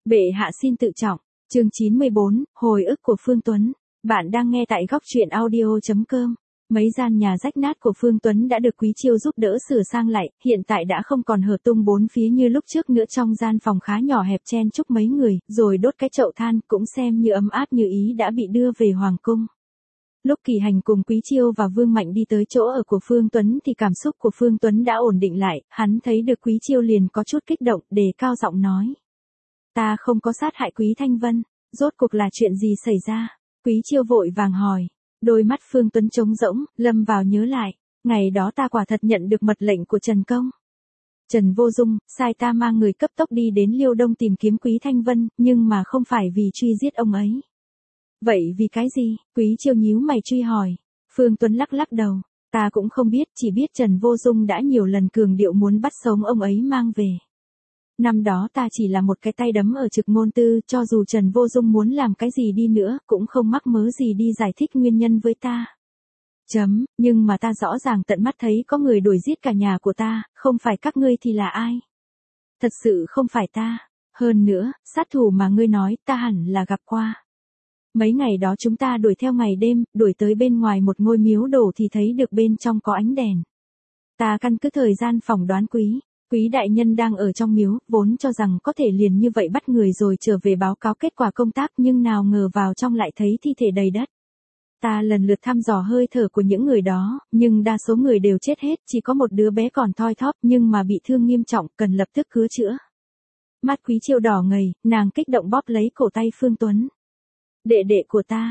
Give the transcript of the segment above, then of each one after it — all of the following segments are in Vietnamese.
Bệ hạ xin tự trọng. Chương 94, hồi ức của Phương Tuấn. Bạn đang nghe tại góc truyện audio.com. Mấy gian nhà rách nát của Phương Tuấn đã được Quý Chiêu giúp đỡ sửa sang lại, hiện tại đã không còn hở tung bốn phía như lúc trước nữa. Trong gian phòng khá nhỏ hẹp chen chúc mấy người, rồi đốt cái chậu than, cũng xem như ấm áp như ý đã bị đưa về hoàng cung. Lúc Kỳ Hành cùng Quý Chiêu và Vương Mạnh đi tới chỗ ở của Phương Tuấn thì cảm xúc của Phương Tuấn đã ổn định lại, hắn thấy được Quý Chiêu liền có chút kích động, đề cao giọng nói. Ta không có sát hại Quý Thanh Vân, rốt cuộc là chuyện gì xảy ra? Quý Chiêu vội vàng hỏi. Đôi mắt Phương Tuấn trống rỗng, lâm vào nhớ lại. Ngày đó ta quả thật nhận được mật lệnh của Trần Công. Trần Vô Dung, sai ta mang người cấp tốc đi đến Liêu Đông tìm kiếm Quý Thanh Vân, nhưng mà không phải vì truy giết ông ấy. Vậy vì cái gì? Quý Chiêu nhíu mày truy hỏi. Phương Tuấn lắc lắc đầu. Ta cũng không biết, chỉ biết Trần Vô Dung đã nhiều lần cường điệu muốn bắt sống ông ấy mang về. Năm đó ta chỉ là một cái tay đấm ở Trực Ngôn Tư, cho dù Trần Vô Dung muốn làm cái gì đi nữa, cũng không mắc mớ gì đi giải thích nguyên nhân với ta. Nhưng mà ta rõ ràng tận mắt thấy có người đuổi giết cả nhà của ta, không phải các ngươi thì là ai? Thật sự không phải ta. Hơn nữa, sát thủ mà ngươi nói ta hẳn là gặp qua. Mấy ngày đó chúng ta đuổi theo ngày đêm, đuổi tới bên ngoài một ngôi miếu đổ thì thấy được bên trong có ánh đèn. Ta căn cứ thời gian phỏng đoán Quý đại nhân đang ở trong miếu, vốn cho rằng có thể liền như vậy bắt người rồi trở về báo cáo kết quả công tác, nhưng nào ngờ vào trong lại thấy thi thể đầy đất. Ta lần lượt thăm dò hơi thở của những người đó, nhưng đa số người đều chết hết, chỉ có một đứa bé còn thoi thóp nhưng mà bị thương nghiêm trọng, cần lập tức cứu chữa. Mắt Quý Chiêu đỏ ngầy, nàng kích động bóp lấy cổ tay Phương Tuấn. Đệ đệ của ta,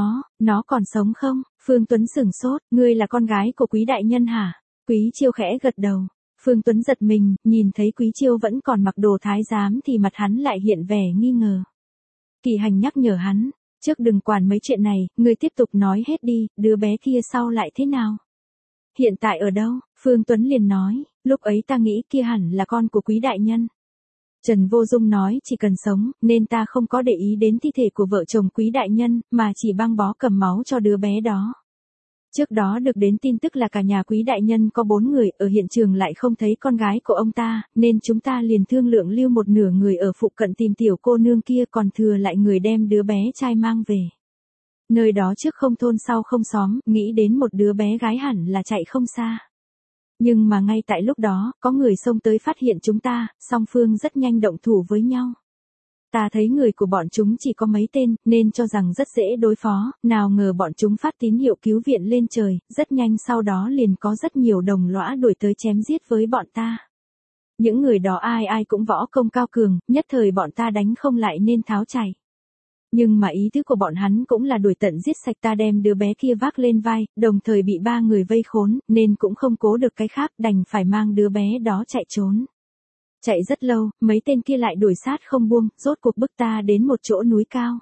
nó còn sống không? Phương Tuấn sửng sốt, ngươi là con gái của Quý đại nhân hả? Quý Chiêu khẽ gật đầu. Phương Tuấn giật mình, nhìn thấy Quý Chiêu vẫn còn mặc đồ thái giám thì mặt hắn lại hiện vẻ nghi ngờ. Kỳ Hành nhắc nhở hắn, trước đừng quản mấy chuyện này, ngươi tiếp tục nói hết đi, đứa bé kia sau lại thế nào? Hiện tại ở đâu? Phương Tuấn liền nói, lúc ấy ta nghĩ kia hẳn là con của Quý đại nhân. Trần Vô Dung nói chỉ cần sống, nên ta không có để ý đến thi thể của vợ chồng Quý đại nhân, mà chỉ băng bó cầm máu cho đứa bé đó. Trước đó được đến tin tức là cả nhà Quý đại nhân có 4 người, ở hiện trường lại không thấy con gái của ông ta, nên chúng ta liền thương lượng lưu một nửa người ở phụ cận tìm tiểu cô nương kia, còn thừa lại người đem đứa bé trai mang về. Nơi đó trước không thôn sau không xóm, nghĩ đến một đứa bé gái hẳn là chạy không xa. Nhưng mà ngay tại lúc đó, có người xông tới phát hiện chúng ta, song phương rất nhanh động thủ với nhau. Ta thấy người của bọn chúng chỉ có mấy tên, nên cho rằng rất dễ đối phó, nào ngờ bọn chúng phát tín hiệu cứu viện lên trời, rất nhanh sau đó liền có rất nhiều đồng lõa đuổi tới chém giết với bọn ta. Những người đó ai ai cũng võ công cao cường, nhất thời bọn ta đánh không lại nên tháo chạy. Nhưng mà ý tứ của bọn hắn cũng là đuổi tận giết sạch ta, đem đứa bé kia vác lên vai, đồng thời bị 3 người vây khốn, nên cũng không cố được cái khác, đành phải mang đứa bé đó chạy trốn. Chạy rất lâu, mấy tên kia lại đuổi sát không buông, rốt cuộc bức ta đến một chỗ núi cao.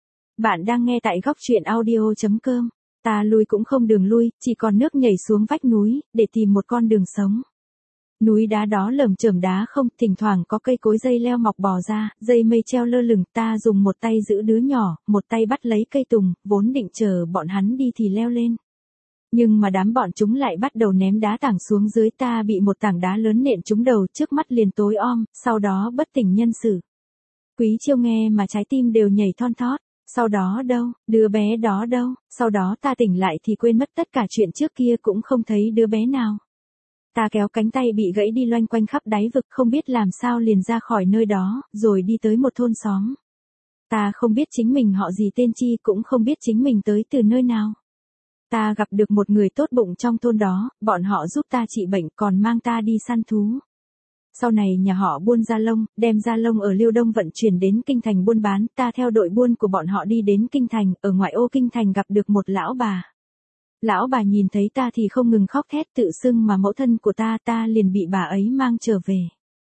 Bạn đang nghe tại góc truyện audio.com. Ta lui cũng không đường lui, chỉ còn nước nhảy xuống vách núi, để tìm một con đường sống. Núi đá đó lởm chởm đá không, thỉnh thoảng có cây cối dây leo mọc bò ra, dây mây treo lơ lửng, ta dùng một tay giữ đứa nhỏ, một tay bắt lấy cây tùng, vốn định chờ bọn hắn đi thì leo lên. Nhưng mà đám bọn chúng lại bắt đầu ném đá tảng xuống dưới, ta bị một tảng đá lớn nện trúng đầu, trước mắt liền tối om, sau đó bất tỉnh nhân sự. Quý Chiêu nghe mà trái tim đều nhảy thon thót. Sau đó đâu, đứa bé đó đâu? Sau đó ta tỉnh lại thì quên mất tất cả chuyện trước kia, cũng không thấy đứa bé nào. Ta kéo cánh tay bị gãy đi loanh quanh khắp đáy vực, không biết làm sao liền ra khỏi nơi đó, rồi đi tới một thôn xóm. Ta không biết chính mình họ gì tên chi, cũng không biết chính mình tới từ nơi nào. Ta gặp được một người tốt bụng trong thôn đó, bọn họ giúp ta trị bệnh, còn mang ta đi săn thú. Sau này nhà họ buôn da lông, đem da lông ở Liêu Đông vận chuyển đến Kinh Thành buôn bán, ta theo đội buôn của bọn họ đi đến Kinh Thành, ở ngoại ô Kinh Thành gặp được một lão bà. Lão bà nhìn thấy ta thì không ngừng khóc thét, tự xưng mà mẫu thân của ta liền bị bà ấy mang trở về.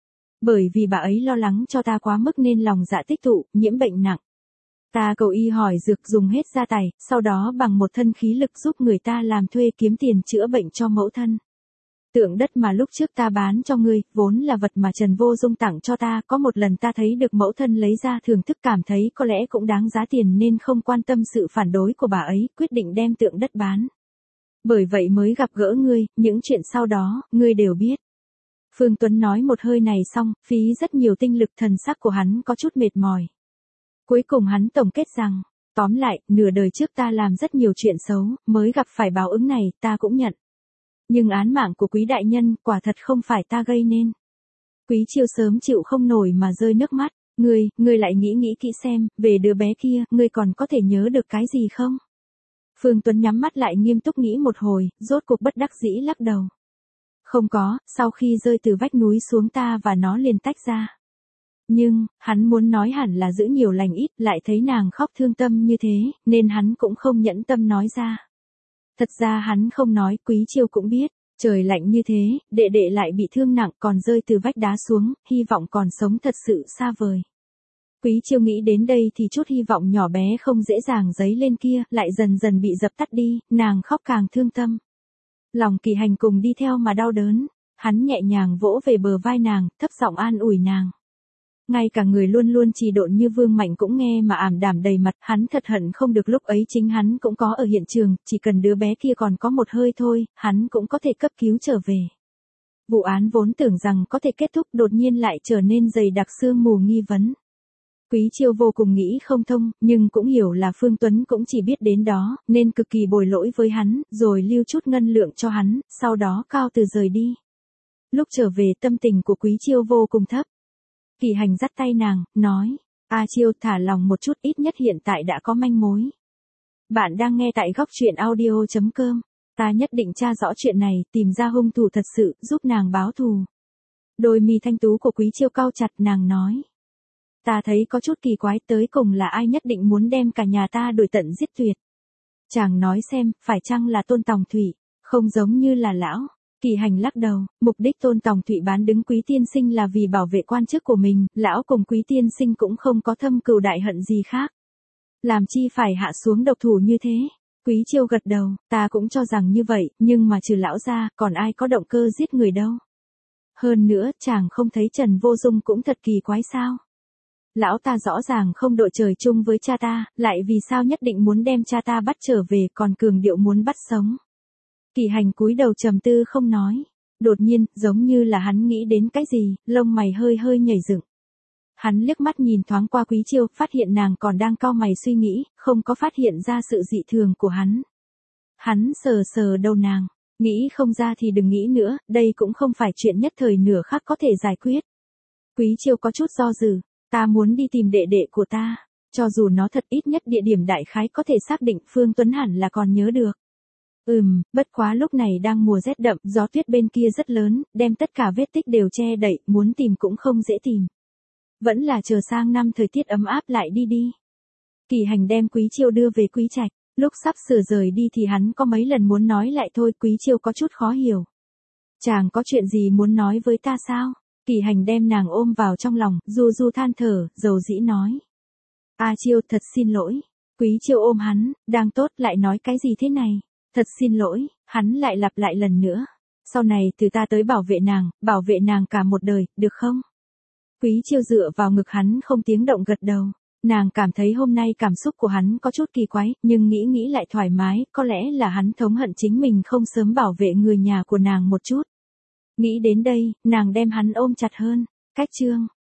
Bởi vì bà ấy lo lắng cho ta quá mức nên lòng dạ tích tụ, nhiễm bệnh nặng. Ta cầu y hỏi dược, dùng hết gia tài, sau đó bằng một thân khí lực giúp người ta làm thuê kiếm tiền chữa bệnh cho mẫu thân. Tượng đất mà lúc trước ta bán cho ngươi, vốn là vật mà Trần Vô Dung tặng cho ta, có một lần ta thấy được mẫu thân lấy ra thưởng thức, cảm thấy có lẽ cũng đáng giá tiền nên không quan tâm sự phản đối của bà ấy, quyết định đem tượng đất bán. Bởi vậy mới gặp gỡ ngươi, những chuyện sau đó, ngươi đều biết. Phương Tuấn nói một hơi này xong, phí rất nhiều tinh lực, thần sắc của hắn có chút mệt mỏi. Cuối cùng hắn tổng kết rằng, tóm lại, nửa đời trước ta làm rất nhiều chuyện xấu, mới gặp phải báo ứng này, ta cũng nhận. Nhưng án mạng của Quý đại nhân, quả thật không phải ta gây nên. Quý Chiêu sớm chịu không nổi mà rơi nước mắt. Ngươi lại nghĩ kỹ xem, về đứa bé kia, ngươi còn có thể nhớ được cái gì không? Phương Tuấn nhắm mắt lại nghiêm túc nghĩ một hồi, rốt cuộc bất đắc dĩ lắc đầu. Không có, sau khi rơi từ vách núi xuống ta và nó liền tách ra. Nhưng, hắn muốn nói hẳn là giữ nhiều lành ít, lại thấy nàng khóc thương tâm như thế, nên hắn cũng không nhẫn tâm nói ra. Thật ra hắn không nói, Quý Chiêu cũng biết, trời lạnh như thế, đệ đệ lại bị thương nặng còn rơi từ vách đá xuống, hy vọng còn sống thật sự xa vời. Quý Chiêu nghĩ đến đây thì chút hy vọng nhỏ bé không dễ dàng dấy lên kia, lại dần dần bị dập tắt đi, nàng khóc càng thương tâm. Lòng Kỳ Hành cùng đi theo mà đau đớn, hắn nhẹ nhàng vỗ về bờ vai nàng, thấp giọng an ủi nàng. Ngay cả người luôn luôn trì độn như Vương Mạnh cũng nghe mà ảm đạm đầy mặt, hắn thật hận không được lúc ấy chính hắn cũng có ở hiện trường, chỉ cần đứa bé kia còn có một hơi thôi, hắn cũng có thể cấp cứu trở về. Vụ án vốn tưởng rằng có thể kết thúc đột nhiên lại trở nên dày đặc sương mù nghi vấn. Quý Chiêu vô cùng nghĩ không thông, nhưng cũng hiểu là Phương Tuấn cũng chỉ biết đến đó, nên cực kỳ bồi lỗi với hắn, rồi lưu chút ngân lượng cho hắn, sau đó cao từ rời đi. Lúc trở về tâm tình của Quý Chiêu vô cùng thấp. Kỳ Hành dắt tay nàng, nói, A Chiêu thả lòng một chút, ít nhất hiện tại đã có manh mối. Bạn đang nghe tại góc truyện audio.com, ta nhất định tra rõ chuyện này, tìm ra hung thủ thật sự, giúp nàng báo thù. Đôi mi thanh tú của Quý Chiêu cau chặt, nàng nói. Ta thấy có chút kỳ quái, tới cùng là ai nhất định muốn đem cả nhà ta đuổi tận giết tuyệt. Chàng nói xem, phải chăng là Tôn Tòng Thủy, không giống như là lão. Kỳ Hành lắc đầu, mục đích Tôn Tòng Thủy bán đứng Quý tiên sinh là vì bảo vệ quan chức của mình, lão cùng Quý tiên sinh cũng không có thâm cừu đại hận gì khác. Làm chi phải hạ xuống độc thủ như thế? Quý Chiêu gật đầu, ta cũng cho rằng như vậy, nhưng mà trừ lão ra, còn ai có động cơ giết người đâu. Hơn nữa, chàng không thấy Trần Vô Dung cũng thật kỳ quái sao? Lão ta rõ ràng không đội trời chung với cha ta, lại vì sao nhất định muốn đem cha ta bắt trở về, còn cường điệu muốn bắt sống. Kỳ Hành cúi đầu trầm tư không nói. Đột nhiên, giống như là hắn nghĩ đến cái gì, lông mày hơi hơi nhảy dựng. Hắn liếc mắt nhìn thoáng qua Quý Chiêu, phát hiện nàng còn đang cau mày suy nghĩ, không có phát hiện ra sự dị thường của hắn. Hắn sờ sờ đầu nàng, nghĩ không ra thì đừng nghĩ nữa, đây cũng không phải chuyện nhất thời nửa khắc có thể giải quyết. Quý Chiêu có chút do dự, ta muốn đi tìm đệ đệ của ta, cho dù nó thật ít nhất địa điểm đại khái có thể xác định, Phương Tuấn hẳn là còn nhớ được. Bất quá lúc này đang mùa rét đậm, gió tuyết bên kia rất lớn, đem tất cả vết tích đều che đậy, muốn tìm cũng không dễ tìm. Vẫn là chờ sang năm thời tiết ấm áp lại đi đi. Kỳ Hành đem Quý Chiêu đưa về Quý Trạch, lúc sắp sửa rời đi thì hắn có mấy lần muốn nói lại thôi, Quý Chiêu có chút khó hiểu. Chàng có chuyện gì muốn nói với ta sao? Kỳ Hành đem nàng ôm vào trong lòng, du than thở, dầu dĩ nói. A Chiêu, thật xin lỗi. Quý Chiêu ôm hắn, đang tốt lại nói cái gì thế này? Thật xin lỗi, hắn lại lặp lại lần nữa. Sau này từ ta tới bảo vệ nàng cả một đời, được không? Quý Chiêu dựa vào ngực hắn không tiếng động gật đầu. Nàng cảm thấy hôm nay cảm xúc của hắn có chút kỳ quái, nhưng nghĩ lại thoải mái, có lẽ là hắn thống hận chính mình không sớm bảo vệ người nhà của nàng một chút. Nghĩ đến đây, nàng đem hắn ôm chặt hơn. Cách chương